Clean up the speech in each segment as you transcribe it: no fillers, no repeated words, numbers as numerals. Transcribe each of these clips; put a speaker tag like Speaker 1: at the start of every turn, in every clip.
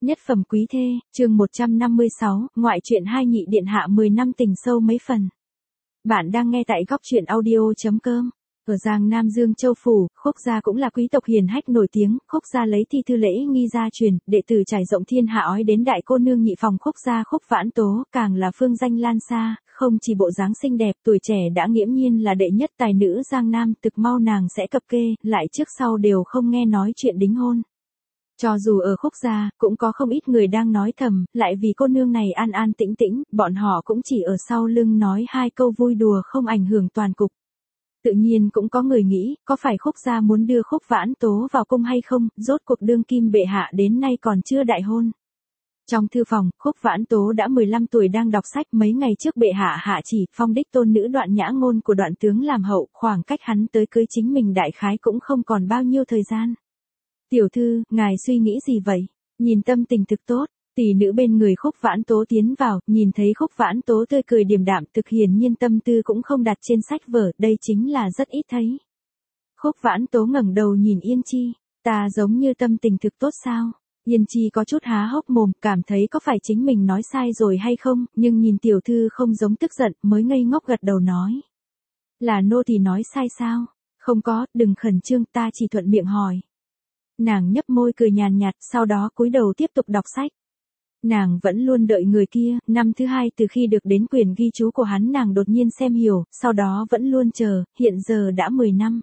Speaker 1: Nhất phẩm quý thê, chương 156, ngoại truyện hai nhị điện hạ 10 năm tình sâu mấy phần. Bạn đang nghe tại góc truyện audio.com. Ở Giang Nam Dương Châu Phủ, Khúc gia cũng là quý tộc hiền hách nổi tiếng, Khúc gia lấy thi thư lễ nghi gia truyền, đệ tử trải rộng thiên hạ ói đến đại cô nương nhị phòng Khúc gia Khúc Vãn Tố, càng là phương danh lan xa, không chỉ bộ dáng xinh đẹp, tuổi trẻ đã nghiễm nhiên là đệ nhất tài nữ Giang Nam, thực mau nàng sẽ cập kê, lại trước sau đều không nghe nói chuyện đính hôn. Cho dù ở Khúc gia, cũng có không ít người đang nói thầm, lại vì cô nương này an an tĩnh tĩnh, bọn họ cũng chỉ ở sau lưng nói hai câu vui đùa không ảnh hưởng toàn cục. Tự nhiên cũng có người nghĩ, có phải Khúc gia muốn đưa Khúc Vãn Tố vào cung hay không, rốt cuộc đương kim bệ hạ đến nay còn chưa đại hôn. Trong thư phòng, Khúc Vãn Tố đã 15 tuổi đang đọc sách, mấy ngày trước bệ hạ hạ chỉ, phong đích tôn nữ Đoạn Nhã Ngôn của Đoạn tướng làm hậu, khoảng cách hắn tới cưới chính mình đại khái cũng không còn bao nhiêu thời gian. Tiểu thư, ngài suy nghĩ gì vậy? Nhìn tâm tình thực tốt, tỷ nữ bên người Khúc Vãn Tố tiến vào, nhìn thấy Khúc Vãn Tố tươi cười điềm đạm, thực hiển nhiên tâm tư cũng không đặt trên sách vở, đây chính là rất ít thấy. Khúc Vãn Tố ngẩng đầu nhìn Yên Chi, ta giống như tâm tình thực tốt sao? Yên Chi có chút há hốc mồm, cảm thấy có phải chính mình nói sai rồi hay không, nhưng nhìn tiểu thư không giống tức giận, mới ngây ngốc gật đầu nói. Là nô tỳ nói sai sao? Không có, đừng khẩn trương, ta chỉ thuận miệng hỏi. Nàng nhấp môi cười nhàn nhạt, sau đó cúi đầu tiếp tục đọc sách. Nàng vẫn luôn đợi người kia, năm thứ hai từ khi được đến quyền ghi chú của hắn nàng đột nhiên xem hiểu, sau đó vẫn luôn chờ, hiện giờ đã 10 năm.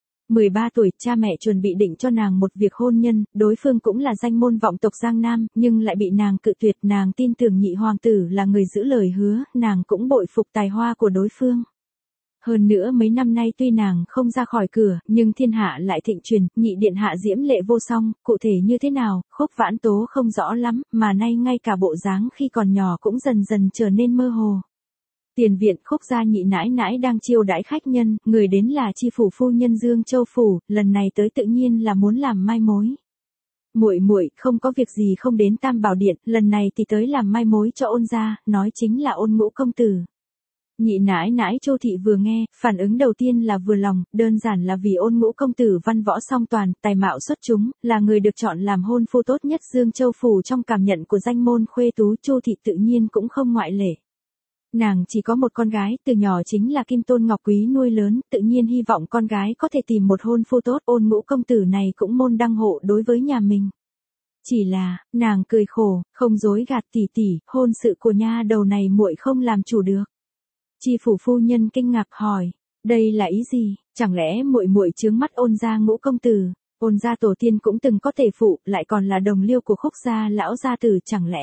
Speaker 1: 13 tuổi, cha mẹ chuẩn bị định cho nàng một việc hôn nhân, đối phương cũng là danh môn vọng tộc Giang Nam, nhưng lại bị nàng cự tuyệt, nàng tin tưởng nhị hoàng tử là người giữ lời hứa, nàng cũng bội phục tài hoa của đối phương. Hơn nữa mấy năm nay tuy nàng không ra khỏi cửa, nhưng thiên hạ lại thịnh truyền, nhị điện hạ diễm lệ vô song, cụ thể như thế nào, Khúc Vãn Tố không rõ lắm, mà nay ngay cả bộ dáng khi còn nhỏ cũng dần dần trở nên mơ hồ. Tiền viện Khúc gia nhị nãi nãi đang chiêu đãi khách nhân, người đến là chi phủ phu nhân Dương Châu Phủ, lần này tới tự nhiên là muốn làm mai mối. Muội muội không có việc gì không đến Tam Bảo Điện, lần này thì tới làm mai mối cho Ôn gia, nói chính là Ôn Ngũ công tử. Nhị nãi nãi Chu thị vừa nghe, phản ứng đầu tiên là vừa lòng, đơn giản là vì Ôn Ngũ công tử văn võ song toàn, tài mạo xuất chúng, là người được chọn làm hôn phu tốt nhất Dương Châu Phủ trong cảm nhận của danh môn khuê tú, Chu thị tự nhiên cũng không ngoại lệ. Nàng chỉ có một con gái, từ nhỏ chính là Kim Tôn Ngọc Quý nuôi lớn, tự nhiên hy vọng con gái có thể tìm một hôn phu tốt, Ôn Ngũ công tử này cũng môn đăng hộ đối với nhà mình. Chỉ là, nàng cười khổ, không dối gạt tỷ tỷ, hôn sự của nha đầu này muội không làm chủ được. Chi phủ phu nhân kinh ngạc hỏi, đây là ý gì, chẳng lẽ muội muội chướng mắt Ôn gia Ngũ công tử? Ôn gia tổ tiên cũng từng có tể phụ, lại còn là đồng liêu của Khúc gia lão gia tử, chẳng lẽ?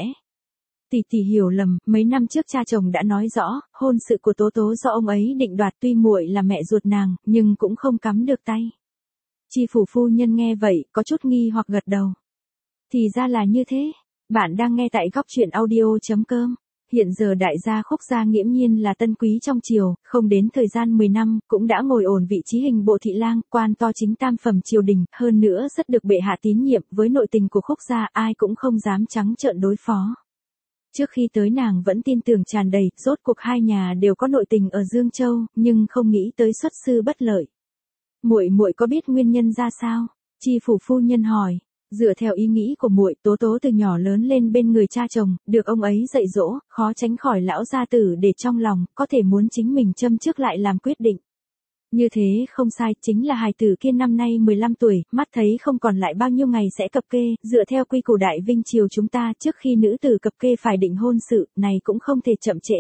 Speaker 1: Tỷ tỷ hiểu lầm, mấy năm trước cha chồng đã nói rõ, hôn sự của Tố Tố do ông ấy định đoạt, tuy muội là mẹ ruột nàng, nhưng cũng không cắm được tay. Chi phủ phu nhân nghe vậy, có chút nghi hoặc gật đầu. Thì ra là như thế, bạn đang nghe tại góc truyện audio.com. Hiện giờ đại gia Khúc gia nghiễm nhiên là tân quý trong triều, không đến thời gian 10 năm, cũng đã ngồi ổn vị trí hình bộ thị lang, quan to chính tam phẩm triều đình, hơn nữa rất được bệ hạ tín nhiệm, với nội tình của Khúc gia ai cũng không dám trắng trợn đối phó. Trước khi tới nàng vẫn tin tưởng tràn đầy, rốt cuộc hai nhà đều có nội tình ở Dương Châu, nhưng không nghĩ tới xuất sư bất lợi. Muội muội có biết nguyên nhân ra sao? Chi phủ phu nhân hỏi. Dựa theo ý nghĩ của muội, Tố Tố từ nhỏ lớn lên bên người cha chồng, được ông ấy dạy dỗ, khó tránh khỏi lão gia tử để trong lòng, có thể muốn chính mình châm trước lại làm quyết định. Như thế không sai, chính là hài tử kia năm nay 15 tuổi, mắt thấy không còn lại bao nhiêu ngày sẽ cập kê, dựa theo quy củ Đại Vinh triều chúng ta, trước khi nữ tử cập kê phải định hôn sự, này cũng không thể chậm trễ.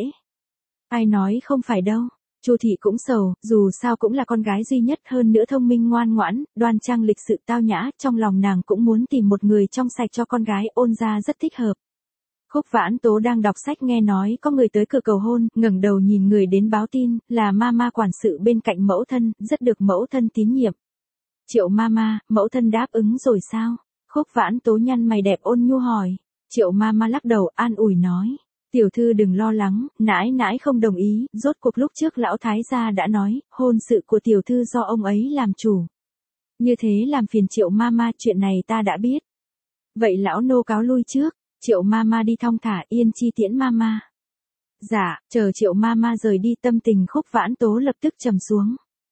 Speaker 1: Ai nói không phải đâu. Chu thị cũng sầu, dù sao cũng là con gái duy nhất, hơn nữa thông minh ngoan ngoãn, đoan trang lịch sự tao nhã, trong lòng nàng cũng muốn tìm một người trong sạch cho con gái, Ôn gia rất thích hợp. Khúc Vãn Tố đang đọc sách nghe nói có người tới cửa cầu hôn, ngẩng đầu nhìn người đến báo tin, là mama quản sự bên cạnh mẫu thân, rất được mẫu thân tín nhiệm. Triệu mama, mẫu thân đáp ứng rồi sao? Khúc Vãn Tố nhăn mày đẹp ôn nhu hỏi. Triệu mama lắc đầu an ủi nói. Tiểu thư đừng lo lắng, nãi nãi không đồng ý, rốt cuộc lúc trước lão thái gia đã nói, hôn sự của tiểu thư do ông ấy làm chủ. Như thế làm phiền Triệu mama, chuyện này ta đã biết. Vậy lão nô cáo lui trước, Triệu mama đi thong thả, Yên Chi tiễn mama. Dạ, chờ Triệu mama rời đi, tâm tình Khúc Vãn Tố lập tức trầm xuống.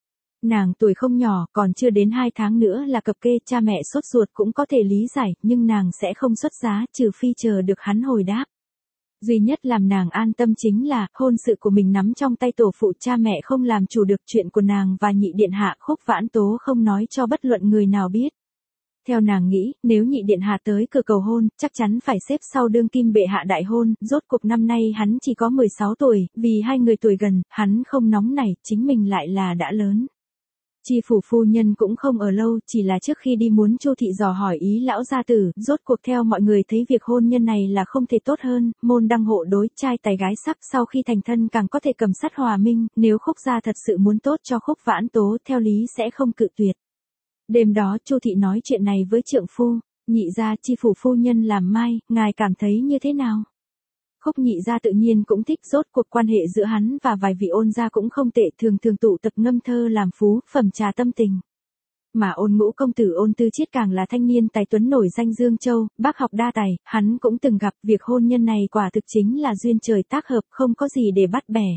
Speaker 1: Nàng tuổi không nhỏ, còn chưa đến 2 tháng nữa là cập kê, cha mẹ sốt ruột cũng có thể lý giải, nhưng nàng sẽ không xuất giá, trừ phi chờ được hắn hồi đáp. Duy nhất làm nàng an tâm chính là, hôn sự của mình nắm trong tay tổ phụ, cha mẹ không làm chủ được, chuyện của nàng và nhị điện hạ Khúc Vãn Tố không nói cho bất luận người nào biết. Theo nàng nghĩ, nếu nhị điện hạ tới cửa cầu hôn, chắc chắn phải xếp sau đương kim bệ hạ đại hôn, rốt cuộc năm nay hắn chỉ có 16 tuổi, vì hai người tuổi gần, hắn không nóng nảy, chính mình lại là đã lớn. Chi phủ phu nhân cũng không ở lâu, chỉ là trước khi đi muốn Chu thị dò hỏi ý lão gia tử, rốt cuộc theo mọi người thấy việc hôn nhân này là không thể tốt hơn, môn đăng hộ đối, trai tài gái sắc, sau khi thành thân càng có thể cầm sắt hòa minh, nếu Khúc gia thật sự muốn tốt cho Khúc Vãn Tố, theo lý sẽ không cự tuyệt. Đêm đó Chu thị nói chuyện này với trượng phu, nhị gia, chi phủ phu nhân làm mai, ngài cảm thấy như thế nào? Khúc nhị gia tự nhiên cũng thích, rốt cuộc quan hệ giữa hắn và vài vị Ôn gia cũng không tệ, thường thường tụ tập ngâm thơ làm phú, phẩm trà tâm tình. Mà Ôn ngũ công tử Ôn Tư Chiết càng là thanh niên tài tuấn nổi danh Dương Châu, bác học đa tài, hắn cũng từng gặp, việc hôn nhân này quả thực chính là duyên trời tác hợp, không có gì để bắt bẻ.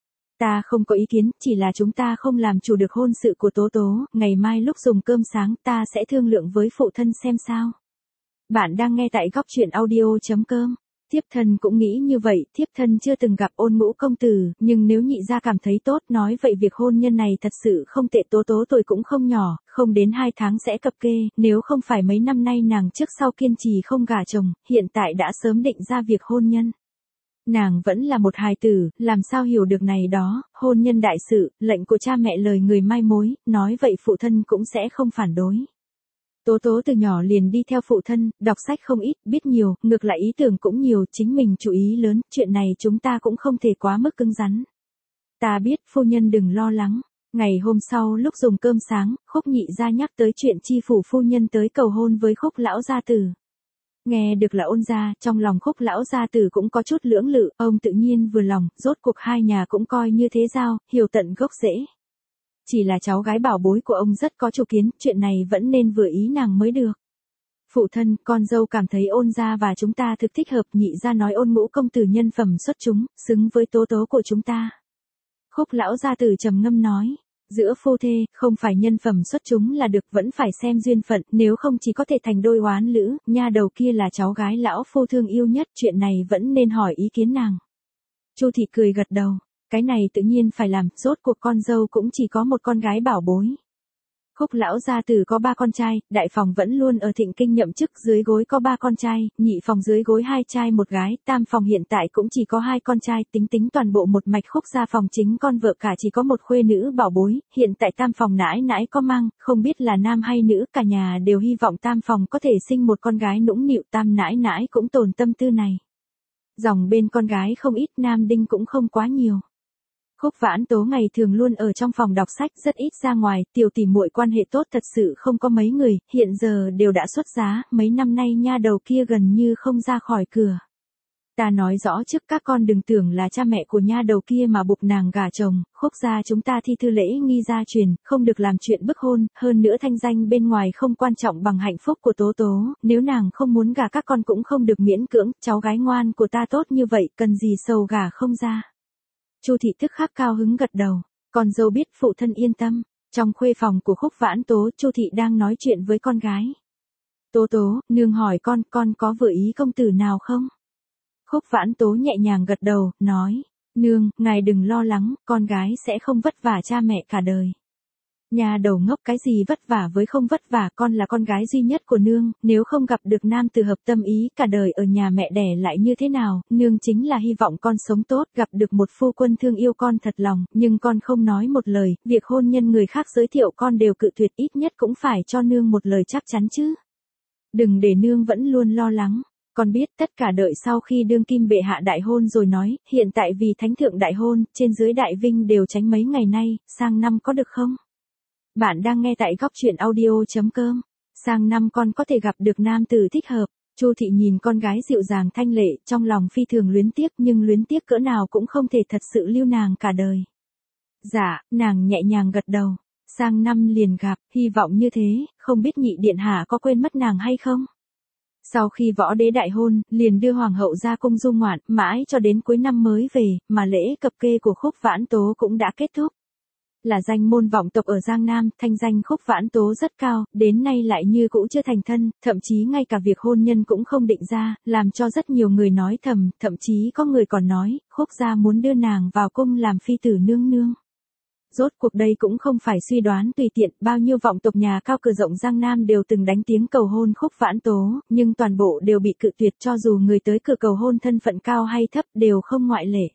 Speaker 1: Ta không có ý kiến, chỉ là chúng ta không làm chủ được hôn sự của Tố Tố, ngày mai lúc dùng cơm sáng ta sẽ thương lượng với phụ thân xem sao. Bạn đang nghe tại góc truyện audio.com. Thiếp thân cũng nghĩ như vậy, thiếp thân chưa từng gặp Ôn ngũ công tử, nhưng nếu nhị gia cảm thấy tốt, nói vậy việc hôn nhân này thật sự không tệ. Tố Tố tuổi cũng không nhỏ, không đến 2 tháng sẽ cập kê, nếu không phải mấy năm nay nàng trước sau kiên trì không gả chồng, hiện tại đã sớm định ra việc hôn nhân. Nàng vẫn là một hài tử, làm sao hiểu được này đó, hôn nhân đại sự, lệnh của cha mẹ lời người mai mối, nói vậy phụ thân cũng sẽ không phản đối. Tố Tố từ nhỏ liền đi theo phụ thân, đọc sách không ít, biết nhiều, ngược lại ý tưởng cũng nhiều, chính mình chú ý lớn, chuyện này chúng ta cũng không thể quá mức cứng rắn. Ta biết, phu nhân đừng lo lắng. Ngày hôm sau lúc dùng cơm sáng, Khúc nhị gia nhắc tới chuyện chi phủ phu nhân tới cầu hôn với Khúc lão gia tử. Nghe được là Ôn gia, trong lòng Khúc lão gia tử cũng có chút lưỡng lự, ông tự nhiên vừa lòng, rốt cuộc hai nhà cũng coi như thế giao, hiểu tận gốc rễ. Chỉ là cháu gái bảo bối của ông rất có chủ kiến, chuyện này vẫn nên vừa ý nàng mới được. Phụ thân, con dâu cảm thấy Ôn gia và chúng ta thực thích hợp, nhị gia nói Ôn ngũ công tử nhân phẩm xuất chúng, xứng với Tố Tố của chúng ta. Khúc lão gia tử trầm ngâm nói, giữa phu thê, không phải nhân phẩm xuất chúng là được, vẫn phải xem duyên phận, nếu không chỉ có thể thành đôi oán lữ, nha đầu kia là cháu gái lão phu thương yêu nhất, chuyện này vẫn nên hỏi ý kiến nàng. Chu thị cười gật đầu. Cái này tự nhiên phải làm, rốt cuộc con dâu cũng chỉ có một con gái bảo bối. Khúc lão gia tử có 3 con trai, đại phòng vẫn luôn ở Thịnh Kinh nhậm chức, dưới gối có 3 con trai, nhị phòng dưới gối 2 trai 1 gái, tam phòng hiện tại cũng chỉ có 2 con trai, tính toàn bộ một mạch Khúc gia phòng chính con vợ cả chỉ có một khuê nữ bảo bối, hiện tại tam phòng nãi nãi có mang, không biết là nam hay nữ, cả nhà đều hy vọng tam phòng có thể sinh một con gái nũng nịu, tam nãi nãi cũng tồn tâm tư này. Dòng bên con gái không ít, nam đinh cũng không quá nhiều. Khúc Vãn Tố ngày thường luôn ở trong phòng đọc sách, rất ít ra ngoài, tiểu tỷ muội quan hệ tốt thật sự không có mấy người, hiện giờ đều đã xuất giá, mấy năm nay nha đầu kia gần như không ra khỏi cửa. Ta nói rõ trước các con đừng tưởng là cha mẹ của nha đầu kia mà buộc nàng gả chồng, Khúc gia chúng ta thi thư lễ nghi gia truyền, không được làm chuyện bức hôn, hơn nữa thanh danh bên ngoài không quan trọng bằng hạnh phúc của Tố Tố, nếu nàng không muốn gả các con cũng không được miễn cưỡng, cháu gái ngoan của ta tốt như vậy, cần gì sầu gả không ra. Chu thị tức khắc cao hứng gật đầu, con dâu biết phụ thân yên tâm. Trong khuê phòng của Khúc Vãn Tố, Chu thị đang nói chuyện với con gái. Tố Tố, nương hỏi con có vừa ý công tử nào không? Khúc Vãn Tố nhẹ nhàng gật đầu, nói, nương, ngài đừng lo lắng, con gái sẽ không vất vả cha mẹ cả đời. Nhà đầu ngốc, cái gì vất vả với không vất vả, con là con gái duy nhất của nương, nếu không gặp được nam tử hợp tâm ý, cả đời ở nhà mẹ đẻ lại như thế nào, nương chính là hy vọng con sống tốt, gặp được một phu quân thương yêu con thật lòng, nhưng con không nói một lời, việc hôn nhân người khác giới thiệu con đều cự tuyệt, ít nhất cũng phải cho nương một lời chắc chắn chứ. Đừng để nương vẫn luôn lo lắng. Con biết tất cả đợi sau khi đương kim bệ hạ đại hôn rồi nói, hiện tại vì thánh thượng đại hôn, trên dưới đại vinh đều tránh mấy ngày nay, sang năm có được không? Bạn đang nghe tại góc truyện audio.com. Sang năm con có thể gặp được nam tử thích hợp. Chu thị nhìn con gái dịu dàng thanh lệ, trong lòng phi thường luyến tiếc, nhưng luyến tiếc cỡ nào cũng không thể thật sự lưu nàng cả đời. Dạ, nàng nhẹ nhàng gật đầu. Sang năm liền gặp, hy vọng như thế, không biết nhị điện hạ có quên mất nàng hay không? Sau khi võ đế đại hôn, liền đưa hoàng hậu ra cung du ngoạn, mãi cho đến cuối năm mới về, mà lễ cập kê của Khúc Vãn Tố cũng đã kết thúc. Là danh môn vọng tộc ở Giang Nam, thanh danh Khúc Vãn Tố rất cao, đến nay lại như cũ chưa thành thân, thậm chí ngay cả việc hôn nhân cũng không định ra, làm cho rất nhiều người nói thầm, thậm chí có người còn nói, Khúc gia muốn đưa nàng vào cung làm phi tử nương nương. Rốt cuộc đây cũng không phải suy đoán tùy tiện, bao nhiêu vọng tộc nhà cao cửa rộng Giang Nam đều từng đánh tiếng cầu hôn Khúc Vãn Tố, nhưng toàn bộ đều bị cự tuyệt, cho dù người tới cửa cầu hôn thân phận cao hay thấp đều không ngoại lệ.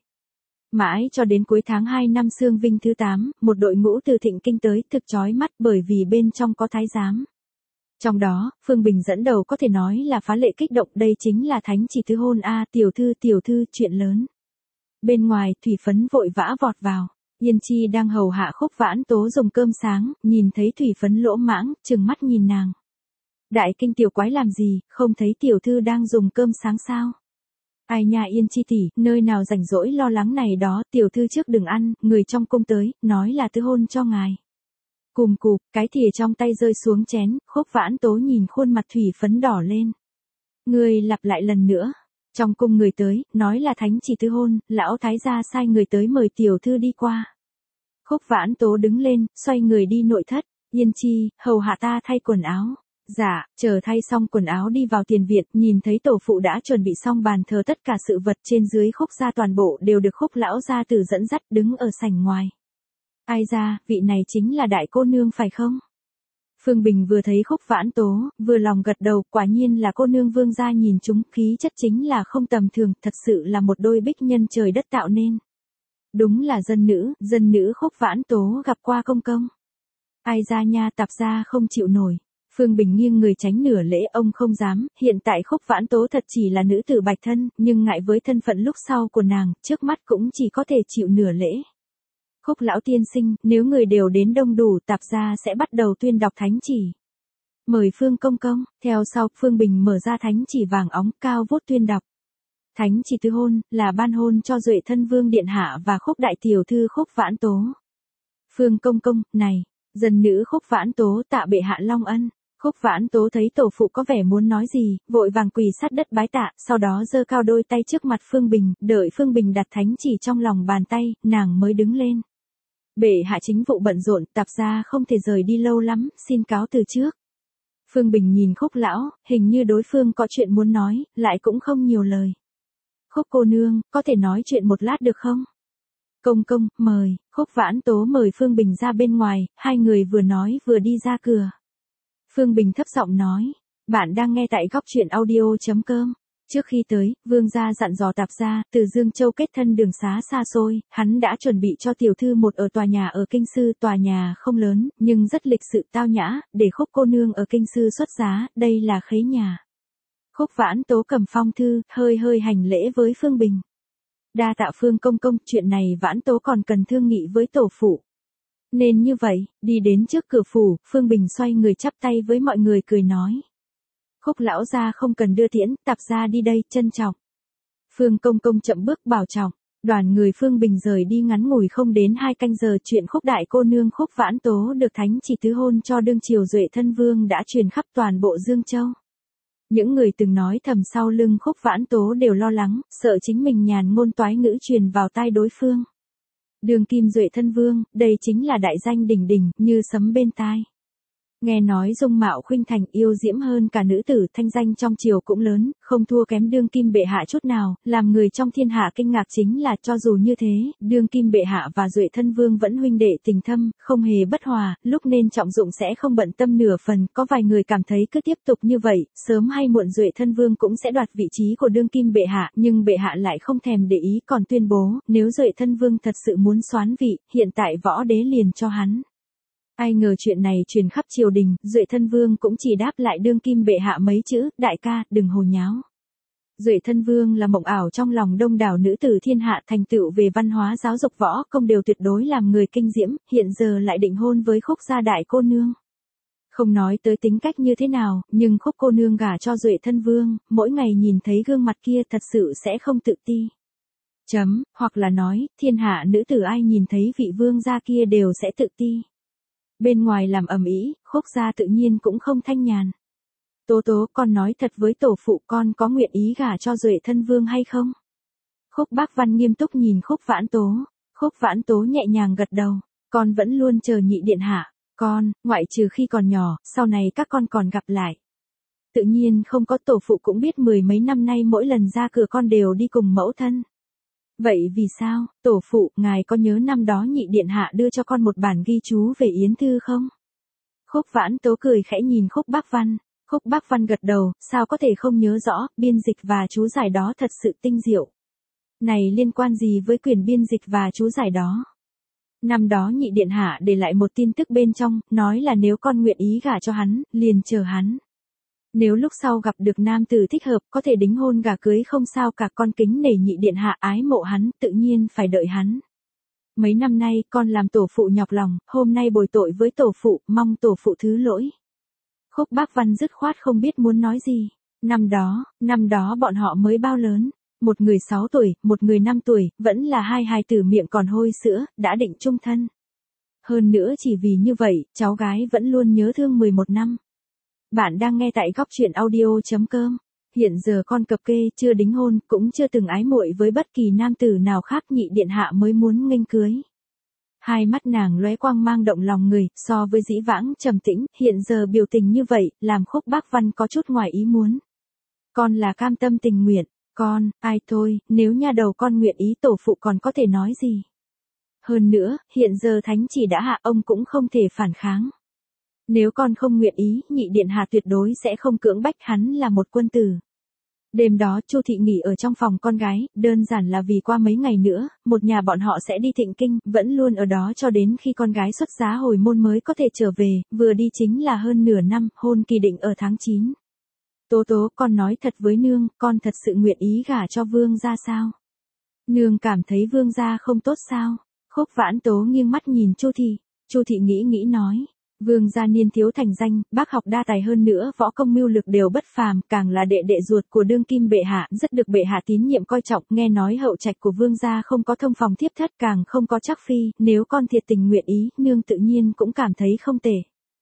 Speaker 1: Mãi cho đến cuối tháng 2 năm Xương Vinh thứ 8, một đội ngũ từ Thịnh Kinh tới thực chói mắt bởi vì bên trong có thái giám. Trong đó, Phương Bình dẫn đầu có thể nói là phá lệ kích động, đây chính là thánh chỉ thứ hôn a, tiểu thư, chuyện lớn. Bên ngoài, Thủy Phấn vội vã vọt vào. Yên Chi đang hầu hạ Khúc Vãn Tố dùng cơm sáng, nhìn thấy Thủy Phấn lỗ mãng, trừng mắt nhìn nàng. Đại kinh tiểu quái làm gì, không thấy tiểu thư đang dùng cơm sáng sao? Ai nha Yên Chi tỷ, nơi nào rảnh rỗi lo lắng này đó, tiểu thư trước đừng ăn, người trong cung tới, nói là tứ hôn cho ngài. Cùm cụp, cái thìa trong tay rơi xuống chén, Khúc Vãn Tố nhìn khuôn mặt Thủy Phấn đỏ lên. Người lặp lại lần nữa. Trong cung người tới, nói là thánh chỉ tứ hôn, lão thái gia sai người tới mời tiểu thư đi qua. Khúc Vãn Tố đứng lên, xoay người đi nội thất, Yên Chi, hầu hạ ta thay quần áo. Dạ, chờ thay xong quần áo đi vào tiền viện, nhìn thấy tổ phụ đã chuẩn bị xong bàn thờ, tất cả sự vật trên dưới Khúc gia toàn bộ đều được Khúc lão gia tử dẫn dắt đứng ở sảnh ngoài. Ai ra, vị này chính là đại cô nương phải không? Phương Bình vừa thấy Khúc Vãn Tố, vừa lòng gật đầu, quả nhiên là cô nương vương gia, nhìn chúng, khí chất chính là không tầm thường, thật sự là một đôi bích nhân trời đất tạo nên. Đúng là dân nữ Khúc Vãn Tố gặp qua công công. Ai ra nha, tạp gia không chịu nổi. Phương Bình nghiêng người tránh nửa lễ, ông không dám, hiện tại Khúc Vãn Tố thật chỉ là nữ tử bạch thân, nhưng ngại với thân phận lúc sau của nàng, trước mắt cũng chỉ có thể chịu nửa lễ. Khúc lão tiên sinh, nếu người đều đến đông đủ, tạp gia sẽ bắt đầu tuyên đọc thánh chỉ. Mời Phương công công, theo sau, Phương Bình mở ra thánh chỉ vàng óng cao vút tuyên đọc. Thánh chỉ tứ hôn, là ban hôn cho Duệ thân vương điện hạ và Khúc đại tiểu thư Khúc Vãn Tố. Phương công công, này, dân nữ Khúc Vãn Tố tạ bệ hạ long ân. Khúc Vãn Tố thấy tổ phụ có vẻ muốn nói gì, vội vàng quỳ sát đất bái tạ, sau đó giơ cao đôi tay trước mặt Phương Bình, đợi Phương Bình đặt thánh chỉ trong lòng bàn tay, nàng mới đứng lên. Bệ hạ chính vụ bận rộn, tạp gia không thể rời đi lâu lắm, xin cáo từ trước. Phương Bình nhìn Khúc lão, hình như đối phương có chuyện muốn nói, lại cũng không nhiều lời. Khúc cô nương, có thể nói chuyện một lát được không? Công công, mời. Khúc Vãn Tố mời Phương Bình ra bên ngoài, hai người vừa nói vừa đi ra cửa. Phương Bình thấp giọng nói, bạn đang nghe tại góc truyện audio.com. Trước khi tới, vương gia dặn dò tạp gia, từ Dương Châu kết thân đường xá xa xôi, hắn đã chuẩn bị cho tiểu thư một ở tòa nhà ở Kinh Sư, tòa nhà không lớn, nhưng rất lịch sự tao nhã, để Khúc cô nương ở Kinh Sư xuất giá, đây là khế nhà. Khúc Vãn Tố cầm phong thư, hơi hành lễ với Phương Bình. Đa tạ Phương công công, chuyện này Vãn Tố còn cần thương nghị với tổ phụ. Nên như vậy, đi đến trước cửa phủ, Phương Bình xoay người chắp tay với mọi người cười nói. Khúc lão gia không cần đưa tiễn, tạp gia đi đây, trân trọng. Phương công công chậm bước bảo trọng, đoàn người Phương Bình rời đi ngắn ngủi không đến 2 canh giờ, chuyện Khúc đại cô nương Khúc Vãn Tố được thánh chỉ tứ hôn cho đương triều Duệ thân vương đã truyền khắp toàn bộ Dương Châu. Những người từng nói thầm sau lưng Khúc Vãn Tố đều lo lắng, sợ chính mình nhàn ngôn toái ngữ truyền vào tai đối phương. Đường kim Duệ thân vương, đây chính là đại danh đỉnh đỉnh, như sấm bên tai. Nghe nói dung mạo khuynh thành, yêu diễm hơn cả nữ tử, thanh danh trong triều cũng lớn, không thua kém đương kim bệ hạ chút nào, làm người trong thiên hạ kinh ngạc chính là cho dù như thế, đương kim bệ hạ và Duệ thân vương vẫn huynh đệ tình thâm, không hề bất hòa, lúc nên trọng dụng sẽ không bận tâm nửa phần, có vài người cảm thấy cứ tiếp tục như vậy, sớm hay muộn Duệ thân vương cũng sẽ đoạt vị trí của đương kim bệ hạ, nhưng bệ hạ lại không thèm để ý, còn tuyên bố, nếu Duệ thân vương thật sự muốn soán vị, hiện tại võ đế liền cho hắn. Ai ngờ chuyện này truyền khắp triều đình, Duệ thân vương cũng chỉ đáp lại đương kim bệ hạ mấy chữ, đại ca, đừng hồ nháo. Duệ thân vương là mộng ảo trong lòng đông đảo nữ tử thiên hạ, thành tựu về văn hóa giáo dục võ công đều tuyệt đối làm người kinh diễm, hiện giờ lại định hôn với Khúc gia đại cô nương. Không nói tới tính cách như thế nào, nhưng Khúc cô nương gả cho Duệ thân vương, mỗi ngày nhìn thấy gương mặt kia thật sự sẽ không tự ti. Hoặc là nói, thiên hạ nữ tử ai nhìn thấy vị vương gia kia đều sẽ tự ti. Bên ngoài làm ầm ĩ, Khúc gia tự nhiên cũng không thanh nhàn. Tố tố, con nói thật với tổ phụ, con có nguyện ý gả cho Duệ thân vương hay không? Khúc Bác Văn nghiêm túc nhìn Khúc Vãn Tố. Khúc Vãn Tố nhẹ nhàng gật đầu. Con vẫn luôn chờ nhị điện hạ. Con, ngoại trừ khi còn nhỏ, sau này các con còn gặp lại. Tự nhiên không có, tổ phụ cũng biết mười mấy năm nay mỗi lần ra cửa con đều đi cùng mẫu thân. Vậy vì sao, tổ phụ, ngài có nhớ năm đó nhị điện hạ đưa cho con một bản ghi chú về Yến Thư không? Khúc Vãn Tố cười khẽ nhìn Khúc Bác Văn. Khúc Bác Văn gật đầu, sao có thể không nhớ rõ, biên dịch và chú giải đó thật sự tinh diệu. Này liên quan gì với quyền biên dịch và chú giải đó? Năm đó nhị điện hạ để lại một tin tức bên trong, nói là nếu con nguyện ý gả cho hắn, liền chờ hắn. Nếu lúc sau gặp được nam tử thích hợp, có thể đính hôn gả cưới không sao cả, con kính nể nhị điện hạ, ái mộ hắn, tự nhiên phải đợi hắn. Mấy năm nay, con làm tổ phụ nhọc lòng, hôm nay bồi tội với tổ phụ, mong tổ phụ thứ lỗi. Khúc Bác Văn dứt khoát không biết muốn nói gì. Năm đó bọn họ mới bao lớn. Một người 6 tuổi, một người 5 tuổi, vẫn là hai hài tử miệng còn hôi sữa, đã định chung thân. Hơn nữa chỉ vì như vậy, cháu gái vẫn luôn nhớ thương 11 năm. Bạn đang nghe tại góc truyện audio.com. Hiện giờ con cập kê, chưa đính hôn, cũng chưa từng ái muội với bất kỳ nam tử nào khác, nhị điện hạ mới muốn nghênh cưới. Hai mắt nàng lóe quang mang động lòng người, so với dĩ vãng trầm tĩnh, hiện giờ biểu tình như vậy, làm Khúc Bác Văn có chút ngoài ý muốn. Con là cam tâm tình nguyện, con, ai thôi, nếu nha đầu con nguyện ý, tổ phụ còn có thể nói gì. Hơn nữa, hiện giờ thánh chỉ đã hạ, ông cũng không thể phản kháng. Nếu con không nguyện ý, nhị điện hạ tuyệt đối sẽ không cưỡng bách, hắn là một quân tử. Đêm đó Chu thị nghỉ ở trong phòng con gái, đơn giản là vì qua mấy ngày nữa, một nhà bọn họ sẽ đi Thịnh Kinh, vẫn luôn ở đó cho đến khi con gái xuất giá hồi môn mới có thể trở về, vừa đi chính là hơn nửa năm, hôn kỳ định ở tháng 9. Tố Tố, con nói thật với nương, con thật sự nguyện ý gả cho Vương gia sao? Nương cảm thấy Vương gia không tốt sao? Khúc Vãn Tố nghiêng mắt nhìn Chu thị nghĩ nói. Vương gia niên thiếu thành danh, bác học đa tài, hơn nữa võ công mưu lực đều bất phàm, càng là đệ đệ ruột của đương kim bệ hạ, rất được bệ hạ tín nhiệm coi trọng, nghe nói hậu trạch của vương gia không có thông phòng thiếp thất, càng không có trắc phi, nếu con thiệt tình nguyện ý, nương tự nhiên cũng cảm thấy không tệ.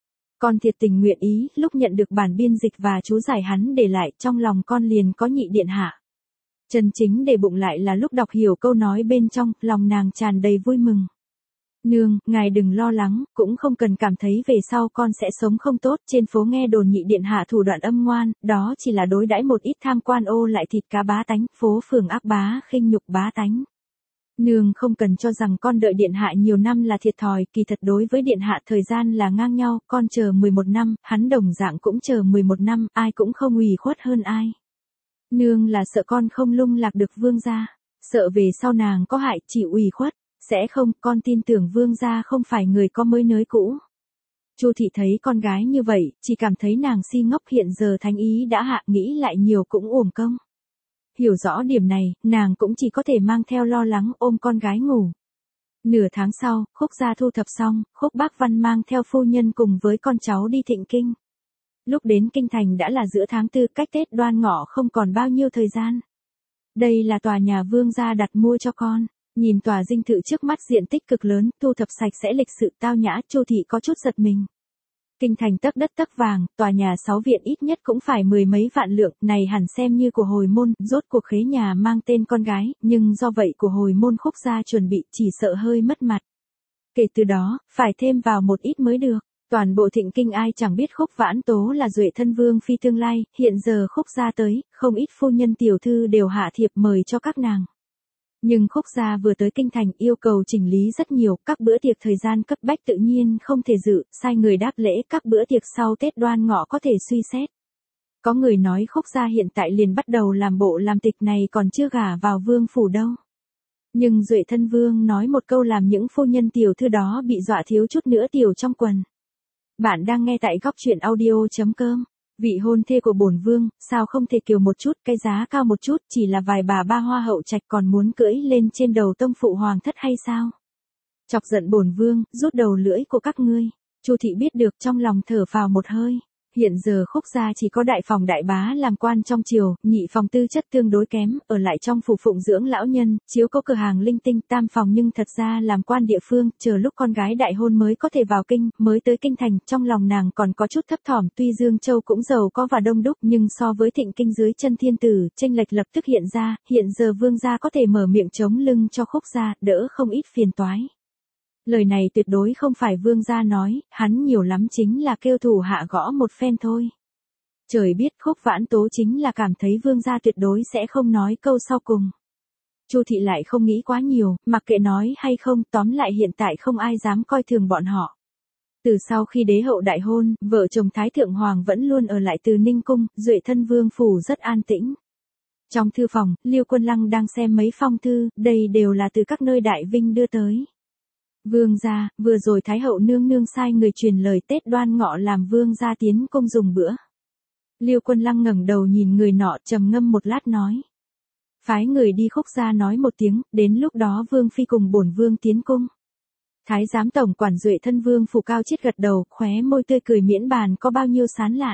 Speaker 1: Con thiệt tình nguyện ý, lúc nhận được bản biên dịch và chú giải hắn để lại, trong lòng con liền có nhị điện hạ. Chân chính để bụng lại là lúc đọc hiểu câu nói bên trong, lòng nàng tràn đầy vui mừng. Nương, ngài đừng lo lắng, cũng không cần cảm thấy về sau con sẽ sống không tốt, trên phố nghe đồn nhị điện hạ thủ đoạn âm ngoan, đó chỉ là đối đãi một ít tham quan ô lại thịt cá bá tánh, phố phường ác bá khinh nhục bá tánh. Nương không cần cho rằng con đợi điện hạ nhiều năm là thiệt thòi, kỳ thật đối với điện hạ thời gian là ngang nhau, con chờ 11 năm, hắn đồng dạng cũng chờ 11 năm, ai cũng không ủy khuất hơn ai. Nương là sợ con không lung lạc được vương gia, sợ về sau nàng có hại, chịu ủy khuất. Sẽ không, con tin tưởng vương gia không phải người có mới nới cũ. Chu thị thấy con gái như vậy, chỉ cảm thấy nàng si ngốc, hiện giờ thánh ý đã hạ, nghĩ lại nhiều cũng uổng công. Hiểu rõ điểm này, nàng cũng chỉ có thể mang theo lo lắng ôm con gái ngủ. Nửa tháng sau, Khúc gia thu thập xong, Khúc Bác Văn mang theo phu nhân cùng với con cháu đi Thịnh Kinh. Lúc đến Kinh Thành đã là giữa tháng 4, cách Tết Đoan Ngọ không còn bao nhiêu thời gian. Đây là tòa nhà vương gia đặt mua cho con. Nhìn tòa dinh thự trước mắt diện tích cực lớn, thu thập sạch sẽ lịch sự tao nhã, Chu thị có chút giật mình. Kinh thành tấc đất tấc vàng, tòa nhà 6 viện ít nhất cũng phải 10 mấy vạn lượng, này hẳn xem như của hồi môn, rốt cuộc khế nhà mang tên con gái, nhưng do vậy của hồi môn Khúc gia chuẩn bị, chỉ sợ hơi mất mặt. Kể từ đó, phải thêm vào một ít mới được. Toàn bộ Thịnh Kinh ai chẳng biết Khúc Vãn Tố là duệ thân vương phi tương lai, hiện giờ Khúc gia tới, không ít phu nhân tiểu thư đều hạ thiệp mời cho các nàng. Nhưng Khúc gia vừa tới Kinh Thành yêu cầu chỉnh lý rất nhiều, các bữa tiệc thời gian cấp bách tự nhiên không thể dự, sai người đáp lễ, các bữa tiệc sau Tết Đoan Ngọ có thể suy xét. Có người nói Khúc gia hiện tại liền bắt đầu làm bộ làm tịch, này còn chưa gả vào vương phủ đâu. Nhưng duệ thân vương nói một câu làm những phu nhân tiểu thư đó bị dọa thiếu chút nữa tiểu trong quần. Bạn đang nghe tại góc truyện audio.com. Vị hôn thê của bổn vương, sao không thể kiều một chút, cái giá cao một chút, chỉ là vài bà ba hoa hậu trạch còn muốn cưỡi lên trên đầu tông phụ hoàng thất hay sao? Chọc giận bổn vương, rút đầu lưỡi của các ngươi. Chu thị biết được, trong lòng thở phào một hơi. Hiện giờ Khúc gia chỉ có đại phòng đại bá làm quan trong triều, nhị phòng tư chất tương đối kém, ở lại trong phủ phụng dưỡng lão nhân, chiếu có cửa hàng linh tinh, tam phòng nhưng thật ra làm quan địa phương, chờ lúc con gái đại hôn mới có thể vào kinh, mới tới Kinh Thành, trong lòng nàng còn có chút thấp thỏm, tuy Dương Châu cũng giàu có và đông đúc, nhưng so với Thịnh Kinh dưới chân thiên tử, chênh lệch lập tức hiện ra, hiện giờ vương gia có thể mở miệng chống lưng cho Khúc gia, đỡ không ít phiền toái. Lời này tuyệt đối không phải vương gia nói, hắn nhiều lắm chính là kêu thủ hạ gõ một phen thôi. Trời biết Khúc Vãn Tố chính là cảm thấy vương gia tuyệt đối sẽ không nói câu sau cùng. Chu thị lại không nghĩ quá nhiều, mặc kệ nói hay không, tóm lại hiện tại không ai dám coi thường bọn họ. Từ sau khi đế hậu đại hôn, vợ chồng Thái Thượng Hoàng vẫn luôn ở lại Từ Ninh Cung, Duệ Thân Vương phủ rất an tĩnh. Trong thư phòng, Liêu Quân Lăng đang xem mấy phong thư, đây đều là từ các nơi đại vinh đưa tới. Vương gia, vừa rồi Thái hậu nương nương sai người truyền lời Tết Đoan Ngọ làm vương gia tiến cung dùng bữa. Liêu Quân Lăng ngẩng đầu nhìn người nọ, trầm ngâm một lát nói. Phái người đi Khúc gia nói một tiếng, đến lúc đó vương phi cùng bổn vương tiến cung. Thái giám tổng quản Duệ Thân Vương phủ Cao Chiết gật đầu, khóe môi tươi cười miễn bàn có bao nhiêu sán lạn.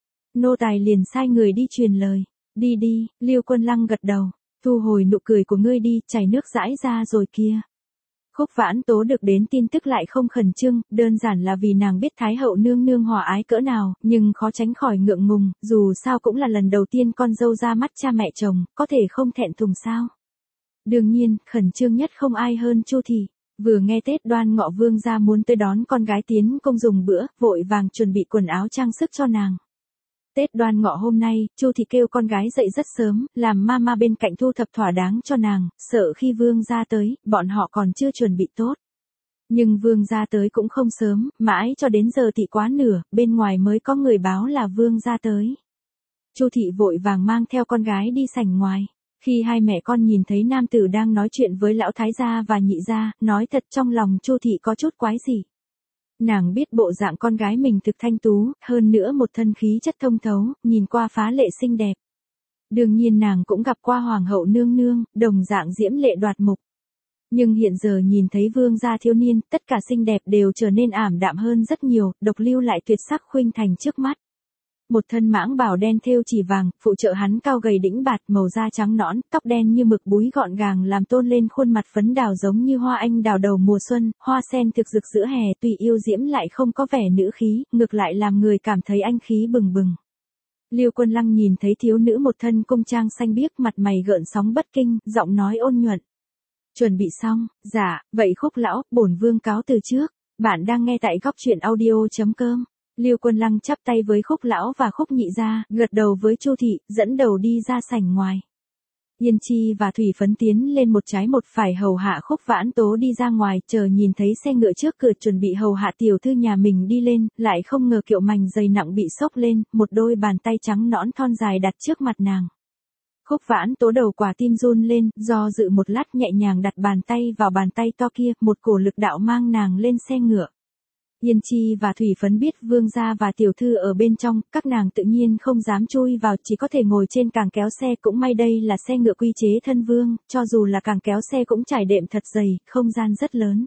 Speaker 1: Nô tài liền sai người đi truyền lời. Đi đi, Liêu Quân Lăng gật đầu. Thu hồi nụ cười của ngươi đi, chảy nước dãi ra rồi kia. Khúc Vãn Tố được đến tin tức lại không khẩn trương, đơn giản là vì nàng biết Thái hậu nương nương hòa ái cỡ nào, nhưng khó tránh khỏi ngượng ngùng, dù sao cũng là lần đầu tiên con dâu ra mắt cha mẹ chồng, có thể không thẹn thùng sao. Đương nhiên, khẩn trương nhất không ai hơn Chu thị. Vừa nghe Tết Đoan Ngọ vương gia muốn tới đón con gái tiến công dùng bữa, vội vàng chuẩn bị quần áo trang sức cho nàng. Tết Đoan Ngọ hôm nay, Chu thị kêu con gái dậy rất sớm, làm mama bên cạnh thu thập thỏa đáng cho nàng, sợ khi vương gia tới, bọn họ còn chưa chuẩn bị tốt. Nhưng vương gia tới cũng không sớm, mãi cho đến giờ thì quá nửa, bên ngoài mới có người báo là vương gia tới. Chu thị vội vàng mang theo con gái đi sảnh ngoài. Khi hai mẹ con nhìn thấy nam tử đang nói chuyện với lão thái gia và nhị gia, nói thật trong lòng Chu thị có chút quái dị. Nàng biết bộ dạng con gái mình thực thanh tú, hơn nữa một thân khí chất thông thấu, nhìn qua phá lệ xinh đẹp. Đương nhiên nàng cũng gặp qua hoàng hậu nương nương, đồng dạng diễm lệ đoạt mục. Nhưng hiện giờ nhìn thấy vương gia thiếu niên, tất cả xinh đẹp đều trở nên ảm đạm hơn rất nhiều, độc lưu lại tuyệt sắc khuynh thành trước mắt. Một thân mãng bào đen thêu chỉ vàng, phụ trợ hắn cao gầy đĩnh bạt, màu da trắng nõn, tóc đen như mực búi gọn gàng làm tôn lên khuôn mặt phấn đào giống như hoa anh đào đầu mùa xuân, hoa sen thực rực giữa hè, tùy yêu diễm lại không có vẻ nữ khí, ngược lại làm người cảm thấy anh khí bừng bừng. Liêu Quân Lăng nhìn thấy thiếu nữ một thân cung trang xanh biếc, mặt mày gợn sóng bất kinh, giọng nói ôn nhuận. Chuẩn bị xong, dạ, vậy Khúc lão, bổn vương cáo từ trước. Bạn đang nghe tại góc truyện audio.com. Liêu Quân Lăng chắp tay với Khúc lão và Khúc nhị gia, gật đầu với Chu thị, dẫn đầu đi ra sảnh ngoài. Yên Chi và Thủy Phấn tiến lên một trái một phải hầu hạ Khúc Vãn Tố đi ra ngoài, chờ nhìn thấy xe ngựa trước cửa chuẩn bị hầu hạ tiểu thư nhà mình đi lên, lại không ngờ kiệu mành dày nặng bị xốc lên, một đôi bàn tay trắng nõn thon dài đặt trước mặt nàng. Khúc Vãn Tố đầu quả tim run lên, do dự một lát nhẹ nhàng đặt bàn tay vào bàn tay to kia, một cổ lực đạo mang nàng lên xe ngựa. Yên Chi và Thủy Phấn biết vương gia và tiểu thư ở bên trong, các nàng tự nhiên không dám chui vào, chỉ có thể ngồi trên càng kéo xe, cũng may đây là xe ngựa quy chế thân vương, cho dù là càng kéo xe cũng trải đệm thật dày, không gian rất lớn.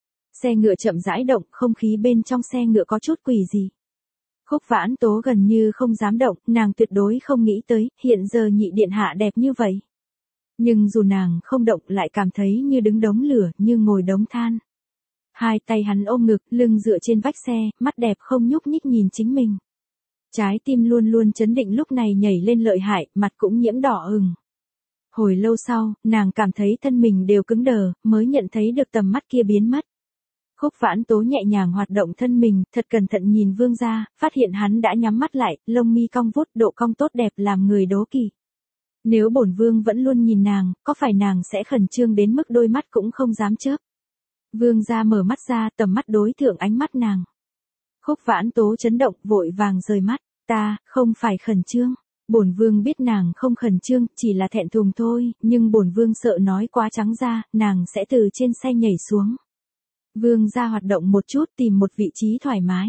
Speaker 1: Xe ngựa chậm rãi động, không khí bên trong xe ngựa có chút quỷ dị. Khúc Vãn Tố gần như không dám động, nàng tuyệt đối không nghĩ tới, hiện giờ nhị điện hạ đẹp như vậy. Nhưng dù nàng không động lại cảm thấy như đứng đống lửa, như ngồi đống than. Hai tay hắn ôm ngực, lưng dựa trên vách xe, mắt đẹp không nhúc nhích nhìn chính mình. Trái tim luôn luôn chấn định lúc này nhảy lên lợi hại, mặt cũng nhiễm đỏ ửng. Hồi lâu sau, nàng cảm thấy thân mình đều cứng đờ, mới nhận thấy được tầm mắt kia biến mất. Khúc Vãn Tố nhẹ nhàng hoạt động thân mình, thật cẩn thận nhìn vương gia, phát hiện hắn đã nhắm mắt lại, lông mi cong vút, độ cong tốt đẹp làm người đố kỵ. Nếu bổn vương vẫn luôn nhìn nàng, có phải nàng sẽ khẩn trương đến mức đôi mắt cũng không dám chớp. Vương gia mở mắt ra, tầm mắt đối thượng ánh mắt nàng. Khúc Vãn Tố chấn động, vội vàng rời mắt. Ta, không phải khẩn trương. Bổn vương biết nàng không khẩn trương, chỉ là thẹn thùng thôi, nhưng bổn vương sợ nói quá trắng ra, nàng sẽ từ trên xe nhảy xuống. Vương gia hoạt động một chút, tìm một vị trí thoải mái.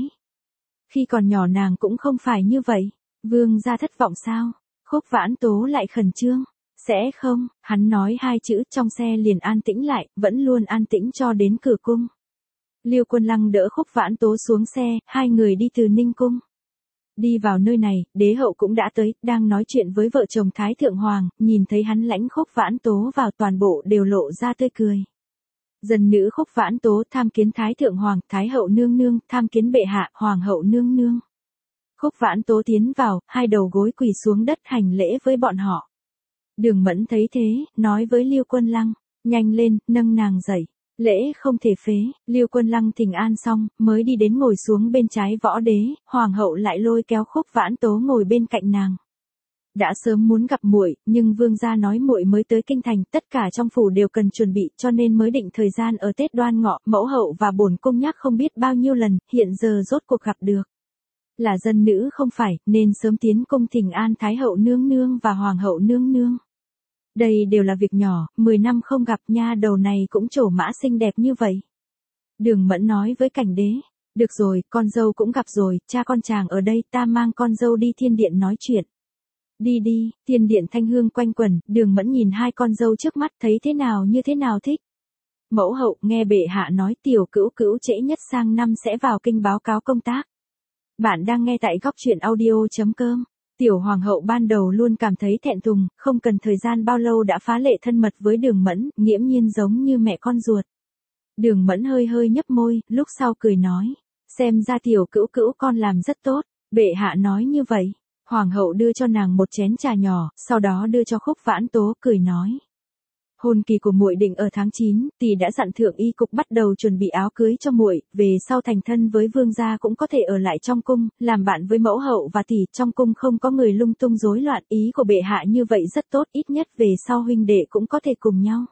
Speaker 1: Khi còn nhỏ nàng cũng không phải như vậy. Vương gia thất vọng sao? Khúc Vãn Tố lại khẩn trương. Sẽ không, hắn nói hai chữ trong xe liền an tĩnh lại, vẫn luôn an tĩnh cho đến cửa cung. Liêu Quân Lăng đỡ Khúc Vãn Tố xuống xe, hai người đi từ Ninh Cung. Đi vào nơi này, đế hậu cũng đã tới, đang nói chuyện với vợ chồng Thái Thượng Hoàng, nhìn thấy hắn lãnh Khúc Vãn Tố vào toàn bộ đều lộ ra tươi cười. Dân nữ Khúc Vãn Tố tham kiến Thái Thượng Hoàng, Thái hậu nương nương, tham kiến bệ hạ, Hoàng hậu nương nương. Khúc Vãn Tố tiến vào, hai đầu gối quỳ xuống đất hành lễ với bọn họ. Đường Mẫn thấy thế, nói với Liêu Quân Lăng, nhanh lên, nâng nàng dậy. Lễ không thể phế, Lưu Quân Lăng thỉnh an xong, mới đi đến ngồi xuống bên trái võ đế, hoàng hậu lại lôi kéo Khúc Vãn Tố ngồi bên cạnh nàng. Đã sớm muốn gặp muội, nhưng vương gia nói muội mới tới kinh thành, tất cả trong phủ đều cần chuẩn bị, cho nên mới định thời gian ở Tết Đoan Ngọ, mẫu hậu và bổn cung nhắc không biết bao nhiêu lần, hiện giờ rốt cuộc gặp được. Là dân nữ không phải, nên sớm tiến cung thỉnh an Thái hậu nương nương và Hoàng hậu nương nương. Đây đều là việc nhỏ, 10 năm không gặp nha đầu này cũng trổ mã xinh đẹp như vậy. Đường Mẫn nói với Cảnh Đế, được rồi, con dâu cũng gặp rồi, cha con chàng ở đây, ta mang con dâu đi thiên điện nói chuyện. Đi đi, thiên điện thanh hương quanh quẩn, Đường Mẫn nhìn hai con dâu trước mắt thấy thế nào như thế nào thích. Mẫu hậu nghe bệ hạ nói tiểu cữu cữu trễ nhất sang năm sẽ vào kinh báo cáo công tác. Bạn đang nghe tại góc truyện audio.com. Tiểu hoàng hậu ban đầu luôn cảm thấy thẹn thùng, không cần thời gian bao lâu đã phá lệ thân mật với Đường Mẫn, nghiễm nhiên giống như mẹ con ruột. Đường Mẫn hơi hơi nhấp môi, lúc sau cười nói, xem ra tiểu cữu cữu con làm rất tốt, bệ hạ nói như vậy. Hoàng hậu đưa cho nàng một chén trà nhỏ, sau đó đưa cho Khúc Vãn Tố, cười nói. Hôn kỳ của muội định ở tháng 9, tỷ đã dặn thượng y cục bắt đầu chuẩn bị áo cưới cho muội, về sau thành thân với vương gia cũng có thể ở lại trong cung, làm bạn với mẫu hậu và tỷ, trong cung không có người lung tung rối loạn, ý của bệ hạ như vậy rất tốt, ít nhất về sau huynh đệ cũng có thể cùng nhau.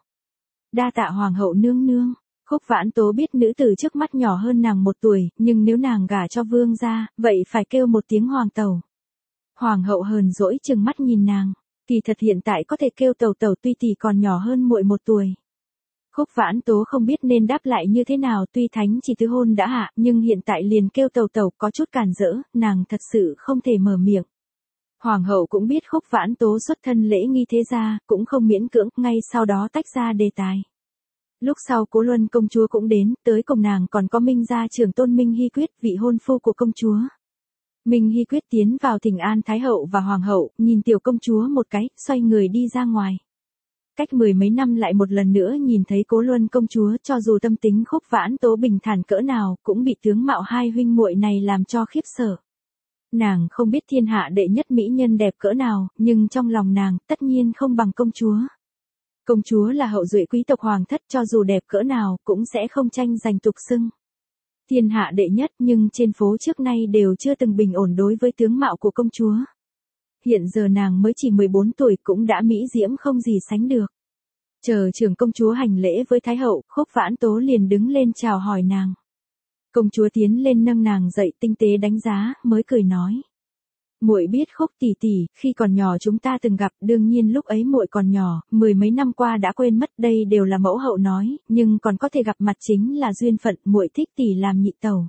Speaker 1: Đa tạ hoàng hậu nương nương. Khúc Vãn Tố biết nữ tử trước mắt nhỏ hơn nàng 1 tuổi, nhưng nếu nàng gả cho vương gia, vậy phải kêu một tiếng hoàng tẩu. Hoàng hậu hờn dỗi chừng mắt nhìn nàng. Kỳ thật hiện tại có thể kêu tẩu tẩu tuy tỷ còn nhỏ hơn muội 1 tuổi. Khúc Vãn Tố không biết nên đáp lại như thế nào, tuy thánh chỉ tứ hôn đã hạ, nhưng hiện tại liền kêu tẩu tẩu có chút cản rỡ, nàng thật sự không thể mở miệng. Hoàng hậu cũng biết Khúc Vãn Tố xuất thân lễ nghi thế gia, cũng không miễn cưỡng, ngay sau đó tách ra đề tài. Lúc sau Cố Luân công chúa cũng đến, tới cùng nàng còn có Minh gia trưởng tôn Minh Hy Quyết, vị hôn phu của công chúa. Minh Hy Quyết tiến vào thỉnh an Thái hậu và Hoàng hậu, nhìn tiểu công chúa một cái, xoay người đi ra ngoài. Cách 10 mấy năm lại một lần nữa nhìn thấy Cố Luân công chúa, cho dù tâm tính Khúc Vãn Tố bình thản cỡ nào, cũng bị tướng mạo hai huynh muội này làm cho khiếp sợ. Nàng không biết thiên hạ đệ nhất mỹ nhân đẹp cỡ nào, nhưng trong lòng nàng, tất nhiên không bằng công chúa. Công chúa là hậu duệ quý tộc hoàng thất, cho dù đẹp cỡ nào, cũng sẽ không tranh giành tục xưng. Thiên hạ đệ nhất, nhưng trên phố trước nay đều chưa từng bình ổn đối với tướng mạo của công chúa. Hiện giờ nàng mới chỉ 14 tuổi cũng đã mỹ diễm không gì sánh được. Chờ trưởng công chúa hành lễ với Thái hậu, Khúc Vãn Tố liền đứng lên chào hỏi nàng. Công chúa tiến lên nâng nàng dậy, tinh tế đánh giá, mới cười nói. Muội biết Khúc tỷ tỷ, khi còn nhỏ chúng ta từng gặp, đương nhiên lúc ấy muội còn nhỏ, 10 mấy năm qua đã quên mất, đây đều là mẫu hậu nói, nhưng còn có thể gặp mặt chính là duyên phận, muội thích tỷ làm nhị tẩu.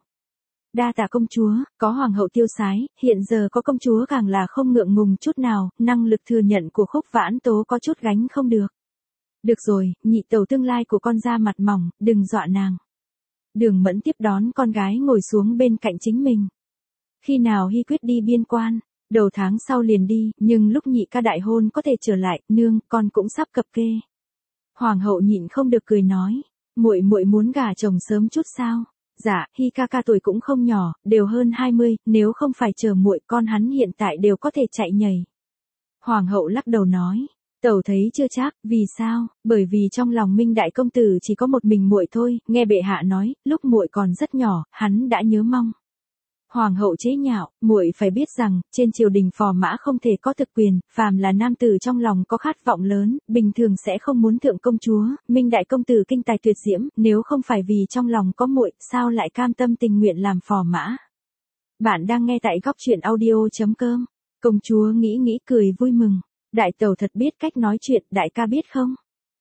Speaker 1: Đa tạ công chúa, có hoàng hậu tiêu sái, hiện giờ có công chúa càng là không ngượng ngùng chút nào, năng lực thừa nhận của Khúc Vãn Tố có chút gánh không được. Được rồi, nhị tẩu tương lai của con da mặt mỏng, đừng dọa nàng. Đường Mẫn tiếp đón con gái ngồi xuống bên cạnh chính mình. Khi nào Hy Quyết đi biên quan, đầu tháng sau liền đi, nhưng lúc nhị ca đại hôn có thể trở lại, nương, con cũng sắp cập kê. Hoàng hậu nhịn không được cười nói, muội muội muốn gả chồng sớm chút sao? Dạ, Hy ca ca tuổi cũng không nhỏ, đều hơn 20, nếu không phải chờ muội, con hắn hiện tại đều có thể chạy nhảy. Hoàng hậu lắc đầu nói, tẩu thấy chưa chắc, vì sao? Bởi vì trong lòng Minh đại công tử chỉ có một mình muội thôi, nghe bệ hạ nói, lúc muội còn rất nhỏ, hắn đã nhớ mong. Hoàng hậu chế nhạo, muội phải biết rằng, trên triều đình phò mã không thể có thực quyền, phàm là nam tử trong lòng có khát vọng lớn, bình thường sẽ không muốn thượng công chúa, Minh đại công tử kinh tài tuyệt diễm, nếu không phải vì trong lòng có muội, sao lại cam tâm tình nguyện làm phò mã. Bạn đang nghe tại góc truyện audio.com. Công chúa nghĩ nghĩ cười vui mừng, đại tẩu thật biết cách nói chuyện, đại ca biết không?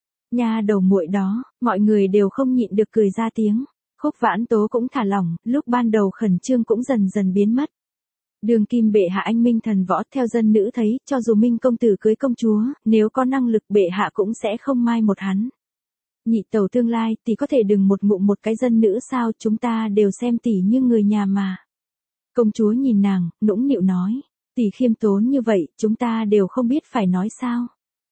Speaker 1: Nha đầu muội đó, mọi người đều không nhịn được cười ra tiếng. Khúc Vãn Tố cũng thả lỏng, lúc ban đầu khẩn trương cũng dần dần biến mất. Đường kim bệ hạ anh minh thần võ, theo dân nữ thấy, cho dù Minh công tử cưới công chúa, nếu có năng lực bệ hạ cũng sẽ không mai một hắn. Nhị tẩu tương lai, tỷ có thể đừng một ngụm một cái dân nữ sao, chúng ta đều xem tỷ như người nhà mà. Công chúa nhìn nàng, nũng nịu nói, tỷ khiêm tốn như vậy, chúng ta đều không biết phải nói sao.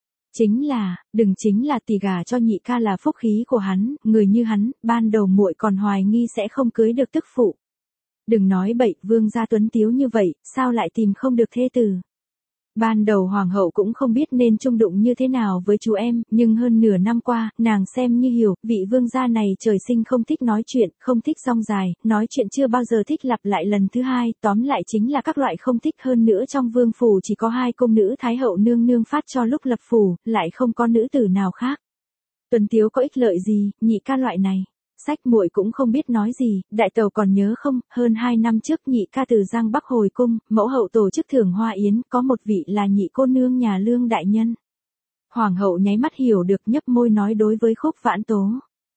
Speaker 1: Chính là tỷ gả cho nhị ca là phúc khí của hắn, người như hắn, ban đầu muội còn hoài nghi sẽ không cưới được tức phụ. Đừng nói bậy, vương gia tuấn tiếu như vậy, sao lại tìm không được thê tử. Ban đầu hoàng hậu cũng không biết nên chung đụng như thế nào với chú em, nhưng hơn nửa năm qua, nàng xem như hiểu, vị vương gia này trời sinh không thích nói chuyện, không thích rong dài, nói chuyện chưa bao giờ thích lặp lại lần thứ hai, tóm lại chính là các loại không thích. Hơn nữa trong vương phủ chỉ có 2 cung nữ thái hậu nương nương phát cho lúc lập phủ, lại không có nữ tử nào khác. Tuần tiếu có ích lợi gì, nhị ca loại này. Sách muội cũng không biết nói gì, đại tàu còn nhớ không, hơn 2 năm trước nhị ca từ Giang Bắc hồi cung, mẫu hậu tổ chức thưởng hoa yến, có một vị là nhị cô nương nhà Lương đại nhân. Hoàng hậu nháy mắt hiểu được, nhấp môi nói đối với Khúc Vãn Tố.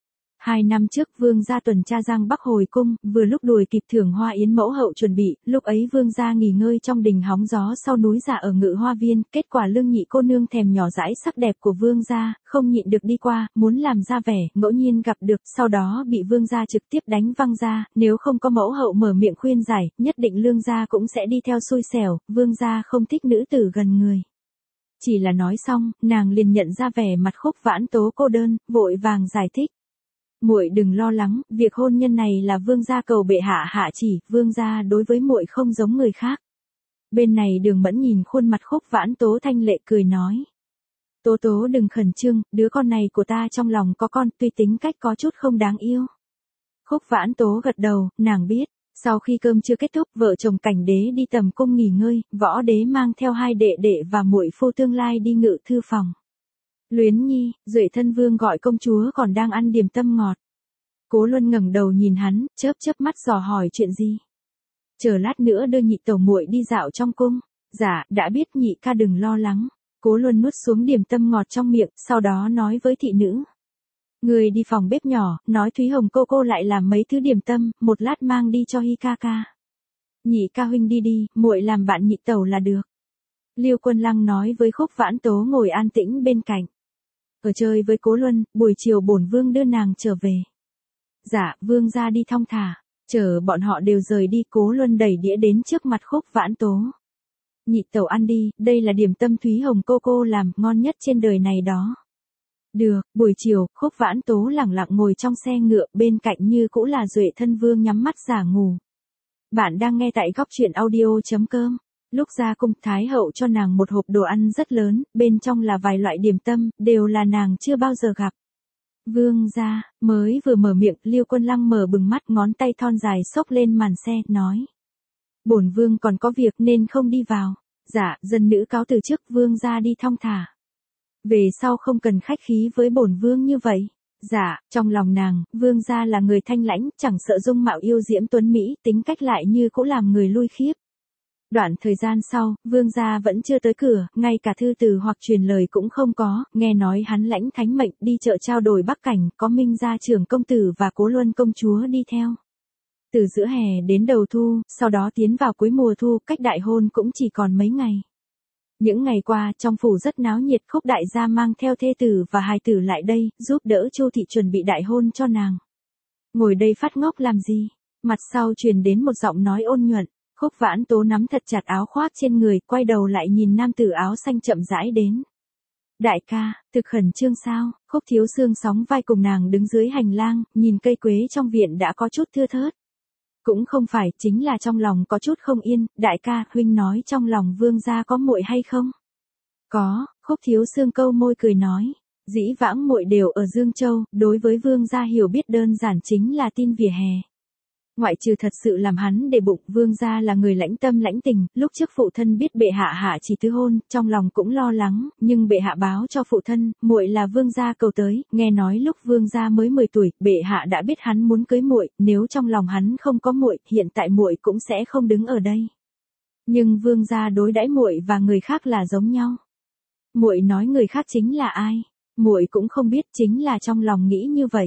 Speaker 1: 2 năm trước vương gia tuần tra Giang Bắc hồi cung, vừa lúc đuổi kịp thưởng hoa yến mẫu hậu chuẩn bị, lúc ấy vương gia nghỉ ngơi trong đình hóng gió sau núi giả ở Ngự Hoa Viên, kết quả Lương nhị cô nương thèm nhỏ dãi sắc đẹp của vương gia, không nhịn được đi qua, muốn làm ra vẻ, ngẫu nhiên gặp được, sau đó bị vương gia trực tiếp đánh văng ra, nếu không có mẫu hậu mở miệng khuyên giải, nhất định Lương gia cũng sẽ đi theo xui xẻo, vương gia không thích nữ tử gần người. Chỉ là nói xong, nàng liền nhận ra vẻ mặt Khúc Vãn Tố cô đơn, vội vàng giải thích. Muội đừng lo lắng, việc hôn nhân này là vương gia cầu bệ hạ hạ chỉ, vương gia đối với muội không giống người khác. Bên này Đường Mẫn nhìn khuôn mặt Khúc Vãn Tố thanh lệ cười nói. Tố Tố đừng khẩn trương, đứa con này của ta trong lòng có con, tuy tính cách có chút không đáng yêu. Khúc Vãn Tố gật đầu, nàng biết. Sau khi cơm chưa kết thúc, vợ chồng Cảnh Đế đi tầm cung nghỉ ngơi, Võ Đế mang theo 2 đệ đệ và muội phu tương lai đi ngự thư phòng. Luyến Nhi, Duệ Thân Vương gọi công chúa còn đang ăn điểm tâm ngọt. Cố Luân ngẩng đầu nhìn hắn, chớp chớp mắt dò hỏi chuyện gì. Chờ lát nữa đưa nhị tẩu muội đi dạo trong cung. Dạ, đã biết nhị ca đừng lo lắng. Cố Luân nuốt xuống điểm tâm ngọt trong miệng, sau đó nói với thị nữ. Người đi phòng bếp nhỏ, nói Thúy Hồng cô lại làm mấy thứ điểm tâm, một lát mang đi cho Hi ca ca. Nhị ca huynh đi đi, muội làm bạn nhị tẩu là được. Liêu Quân Lăng nói với Khúc Vãn Tố ngồi an tĩnh bên cạnh. Ở chơi với Cố Luân, buổi chiều bổn vương đưa nàng trở về. Dạ, vương gia đi thong thả. Chờ bọn họ đều rời đi, Cố Luân đẩy đĩa đến trước mặt Khúc Vãn Tố. Nhị tẩu ăn đi, đây là điểm tâm Thúy Hồng cô làm, ngon nhất trên đời này đó. Được, buổi chiều, Khúc Vãn Tố lẳng lặng ngồi trong xe ngựa, bên cạnh như cũ là Duệ Thân Vương nhắm mắt giả ngủ. Bạn đang nghe tại góc truyện audio.com. Lúc ra cung, Thái hậu cho nàng một hộp đồ ăn rất lớn, bên trong là vài loại điểm tâm, đều là nàng chưa bao giờ gặp. Vương gia, mới vừa mở miệng, Liêu Quân Lăng mở bừng mắt, ngón tay thon dài xốc lên màn xe, nói. Bổn vương còn có việc nên không đi vào. Dạ, dân nữ cáo từ trước, vương gia đi thong thả. Về sau không cần khách khí với bổn vương như vậy. Dạ, trong lòng nàng, vương gia là người thanh lãnh, chẳng sợ dung mạo yêu diễm tuấn Mỹ, tính cách lại như cũng làm người lui khiếp. Đoạn thời gian sau, vương gia vẫn chưa tới cửa, ngay cả thư từ hoặc truyền lời cũng không có, nghe nói hắn lãnh thánh mệnh đi chợ trao đổi Bắc Cảnh, có Minh gia trưởng công tử và Cố Luân công chúa đi theo. Từ giữa hè đến đầu thu, sau đó tiến vào cuối mùa thu, cách đại hôn cũng chỉ còn mấy ngày. Những ngày qua, trong phủ rất náo nhiệt, Khúc đại gia mang theo thê tử và hài tử lại đây, giúp đỡ Chu thị chuẩn bị đại hôn cho nàng. Ngồi đây phát ngốc làm gì? Mặt sau truyền đến một giọng nói ôn nhuận. Khúc Vãn Tố nắm thật chặt áo khoác trên người, quay đầu lại nhìn nam tử áo xanh chậm rãi đến. Đại ca, thực khẩn trương sao? Khúc Thiếu Xương sóng vai cùng nàng đứng dưới hành lang, nhìn cây quế trong viện đã có chút thưa thớt. Cũng không phải, chính là trong lòng có chút không yên. Đại ca, huynh nói trong lòng vương gia có muội hay không? Có, Khúc Thiếu Xương câu môi cười nói. Dĩ vãng muội đều ở Dương Châu, đối với vương gia hiểu biết đơn giản chính là tin vỉa hè. Ngoại trừ thật sự làm hắn để bụng, vương gia là người lãnh tâm lãnh tình, lúc trước phụ thân biết bệ hạ hạ chỉ tứ hôn, trong lòng cũng lo lắng, nhưng bệ hạ báo cho phụ thân, muội là vương gia cầu tới, nghe nói lúc vương gia mới 10 tuổi, bệ hạ đã biết hắn muốn cưới muội, nếu trong lòng hắn không có muội, hiện tại muội cũng sẽ không đứng ở đây. Nhưng vương gia đối đãi muội và người khác là giống nhau. Muội nói người khác chính là ai? Muội cũng không biết, chính là trong lòng nghĩ như vậy.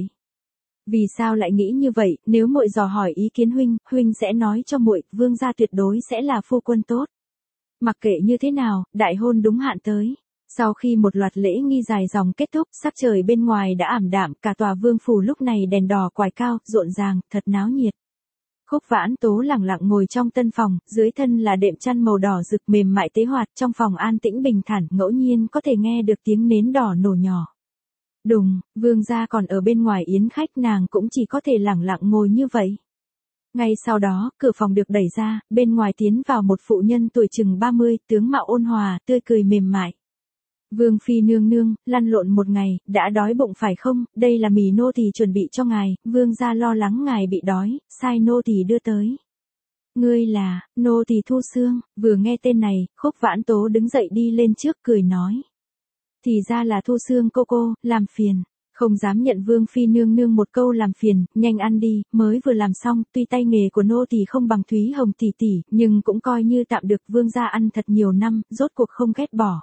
Speaker 1: Vì sao lại nghĩ như vậy? Nếu muội dò hỏi ý kiến huynh, huynh sẽ nói cho muội, vương gia tuyệt đối sẽ là phu quân tốt. Mặc kệ như thế nào, đại hôn đúng hạn tới. Sau khi một loạt lễ nghi dài dòng kết thúc, sắc trời bên ngoài đã ảm đạm, cả tòa vương phủ lúc này đèn đỏ quải cao, rộn ràng, thật náo nhiệt. Khúc Vãn Tố lẳng lặng ngồi trong tân phòng, dưới thân là đệm chăn màu đỏ rực mềm mại tế hoạt, trong phòng an tĩnh bình thản, ngẫu nhiên có thể nghe được tiếng nến đỏ nổ nhỏ. Đùng, vương gia còn ở bên ngoài yến khách, nàng cũng chỉ có thể lẳng lặng ngồi như vậy. Ngay sau đó, cửa phòng được đẩy ra, bên ngoài tiến vào một phụ nhân tuổi chừng 30, tướng mạo ôn hòa, tươi cười mềm mại. Vương phi nương nương, lăn lộn một ngày, đã đói bụng phải không, đây là mì nô tỳ chuẩn bị cho ngài, vương gia lo lắng ngài bị đói, sai nô tỳ đưa tới. Ngươi là, nô tỳ Thu Xương, vừa nghe tên này, Khúc Vãn Tố đứng dậy đi lên trước cười nói. Thì ra là Thu Xương cô, làm phiền. Không dám nhận Vương phi nương nương một câu làm phiền, nhanh ăn đi, mới vừa làm xong, tuy tay nghề của nô tỳ không bằng Thúy Hồng tỷ tỷ, nhưng cũng coi như tạm được vương gia ăn thật nhiều năm, rốt cuộc không ghét bỏ.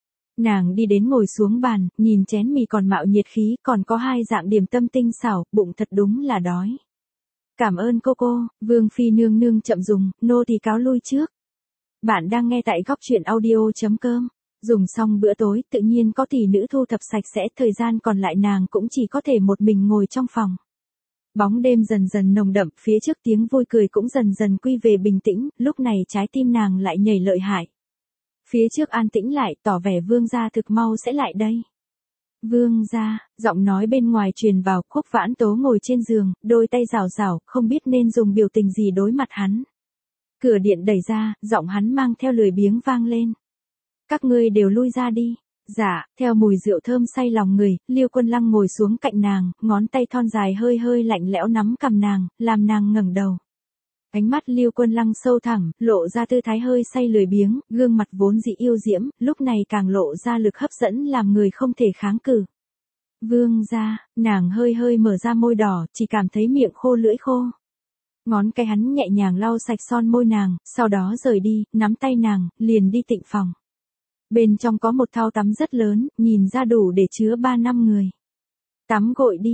Speaker 1: Nàng đi đến ngồi xuống bàn, nhìn chén mì còn mạo nhiệt khí, còn có 2 dạng điểm tâm tinh xảo, bụng thật đúng là đói. Cảm ơn cô, Vương phi nương nương chậm dùng, nô tỳ cáo lui trước. Bạn đang nghe tại góc truyện audio.com. Dùng xong bữa tối, tự nhiên có tỷ nữ thu thập sạch sẽ, thời gian còn lại nàng cũng chỉ có thể một mình ngồi trong phòng. Bóng đêm dần dần nồng đậm, phía trước tiếng vui cười cũng dần dần quy về bình tĩnh, lúc này trái tim nàng lại nhảy lợi hại. Phía trước an tĩnh lại, tỏ vẻ vương gia thực mau sẽ lại đây. Vương gia, giọng nói bên ngoài truyền vào, Khúc Vãn Tố ngồi trên giường, đôi tay rảo rảo, không biết nên dùng biểu tình gì đối mặt hắn. Cửa điện đẩy ra, giọng hắn mang theo lười biếng vang lên. Các ngươi đều lui ra đi. Dạ, theo mùi rượu thơm say lòng người, Liêu Quân Lăng ngồi xuống cạnh nàng, ngón tay thon dài hơi hơi lạnh lẽo nắm cằm nàng, làm nàng ngẩng đầu. Ánh mắt Liêu Quân Lăng sâu thẳm, lộ ra tư thái hơi say lười biếng, gương mặt vốn dị yêu diễm, lúc này càng lộ ra lực hấp dẫn làm người không thể kháng cự. Vương gia, nàng hơi hơi mở ra môi đỏ, chỉ cảm thấy miệng khô lưỡi khô. Ngón cái hắn nhẹ nhàng lau sạch son môi nàng, sau đó rời đi, nắm tay nàng, liền đi tịnh phòng. Bên trong có một thau tắm rất lớn, nhìn ra đủ để chứa 3-5 người. Tắm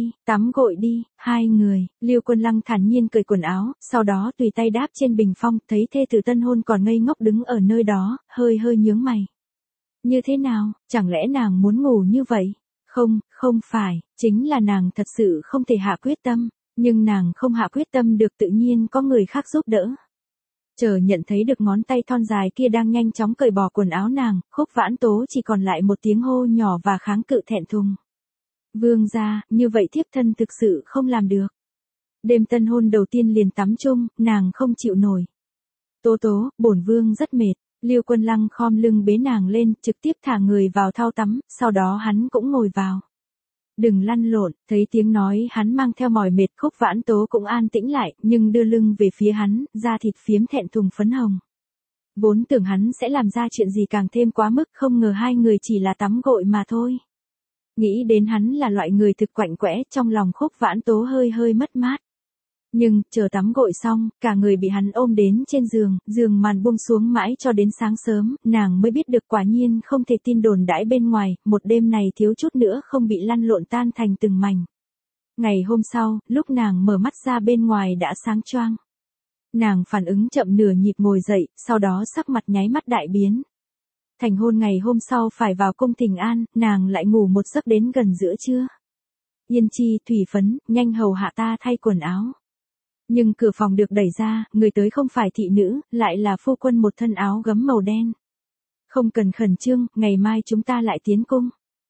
Speaker 1: gội đi, 2 người, Liêu Quân Lăng thản nhiên cởi quần áo, sau đó tùy tay đáp trên bình phong, thấy thê tử tân hôn còn ngây ngốc đứng ở nơi đó, hơi hơi nhướng mày. Như thế nào, chẳng lẽ nàng muốn ngủ như vậy? Không phải, chính là nàng thật sự không thể hạ quyết tâm, nhưng nàng không hạ quyết tâm được tự nhiên có người khác giúp đỡ. Chờ nhận thấy được ngón tay thon dài kia đang nhanh chóng cởi bỏ quần áo nàng, Khúc Vãn Tố chỉ còn lại một tiếng hô nhỏ và kháng cự thẹn thùng. Vương gia, như vậy thiếp thân thực sự không làm được. Đêm tân hôn đầu tiên liền tắm chung, nàng không chịu nổi. Tố, bổn vương rất mệt. Liêu Quân Lăng khom lưng bế nàng lên, trực tiếp thả người vào thau tắm, sau đó hắn cũng ngồi vào. Đừng lăn lộn, thấy tiếng nói hắn mang theo mỏi mệt, Khúc Vãn Tố cũng an tĩnh lại, nhưng đưa lưng về phía hắn, da thịt phiếm thẹn thùng phấn hồng. Vốn tưởng hắn sẽ làm ra chuyện gì càng thêm quá mức, không ngờ 2 người chỉ là tắm gội mà thôi. Nghĩ đến hắn là loại người thực quạnh quẽ, trong lòng Khúc Vãn Tố hơi hơi mất mát. Nhưng, chờ tắm gội xong, cả người bị hắn ôm đến trên giường, giường màn buông xuống mãi cho đến sáng sớm, nàng mới biết được quả nhiên không thể tin đồn đãi bên ngoài, một đêm này thiếu chút nữa không bị lăn lộn tan thành từng mảnh. Ngày hôm sau, lúc nàng mở mắt ra bên ngoài đã sáng choang. Nàng phản ứng chậm nửa nhịp ngồi dậy, sau đó sắc mặt nháy mắt đại biến. Thành hôn ngày hôm sau phải vào cung Thịnh An, nàng lại ngủ một giấc đến gần giữa trưa. Yên chi, thủy phấn, nhanh hầu hạ ta thay quần áo. Nhưng cửa phòng được đẩy ra, người tới không phải thị nữ, lại là phu quân một thân áo gấm màu đen. Không cần khẩn trương, ngày mai chúng ta lại tiến cung.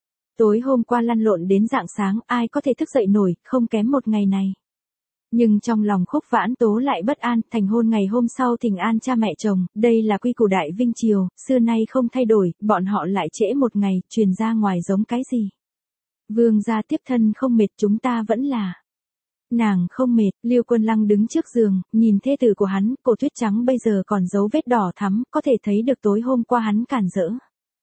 Speaker 1: Tối hôm qua lăn lộn đến rạng sáng, ai có thể thức dậy nổi, không kém một ngày này. Nhưng trong lòng Khúc Vãn Tố lại bất an, thành hôn ngày hôm sau Thịnh An cha mẹ chồng, đây là quy củ Đại Vinh Triều, xưa nay không thay đổi, bọn họ lại trễ một ngày, truyền ra ngoài giống cái gì. Vương gia tiếp thân không mệt, chúng ta vẫn là. Nàng không mệt, Liêu Quân Lăng đứng trước giường, nhìn thê tử của hắn, cổ tuyết trắng bây giờ còn dấu vết đỏ thắm, có thể thấy được tối hôm qua hắn cản rỡ.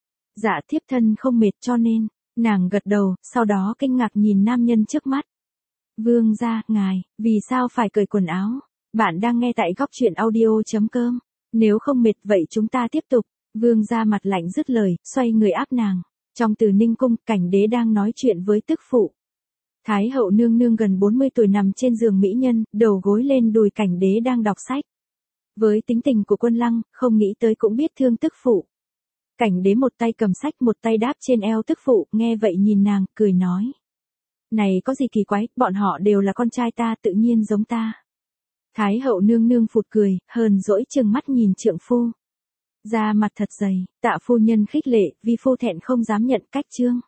Speaker 1: Dạ thiếp thân không mệt cho nên, nàng gật đầu, sau đó kinh ngạc nhìn nam nhân trước mắt. Vương gia, ngài, vì sao phải cởi quần áo? Bạn đang nghe tại góc truyện audio.com. Nếu không mệt vậy chúng ta tiếp tục. Vương gia mặt lạnh dứt lời, xoay người áp nàng. Trong Từ Ninh cung, Cảnh Đế đang nói chuyện với tức phụ. Thái hậu nương nương gần 40 tuổi nằm trên giường mỹ nhân, đầu gối lên đùi Cảnh Đế đang đọc sách. Với tính tình của Quân Lăng, không nghĩ tới cũng biết thương tức phụ. Cảnh Đế một tay cầm sách một tay đáp trên eo tức phụ, nghe vậy nhìn nàng, cười nói. Này có gì kỳ quái, bọn họ đều là con trai ta, tự nhiên giống ta. Thái hậu nương nương phụt cười, hờn dỗi trừng mắt nhìn trượng phu. Da mặt thật dày, Tạ phu nhân khích lệ, vi phu thẹn không dám nhận, cách chương.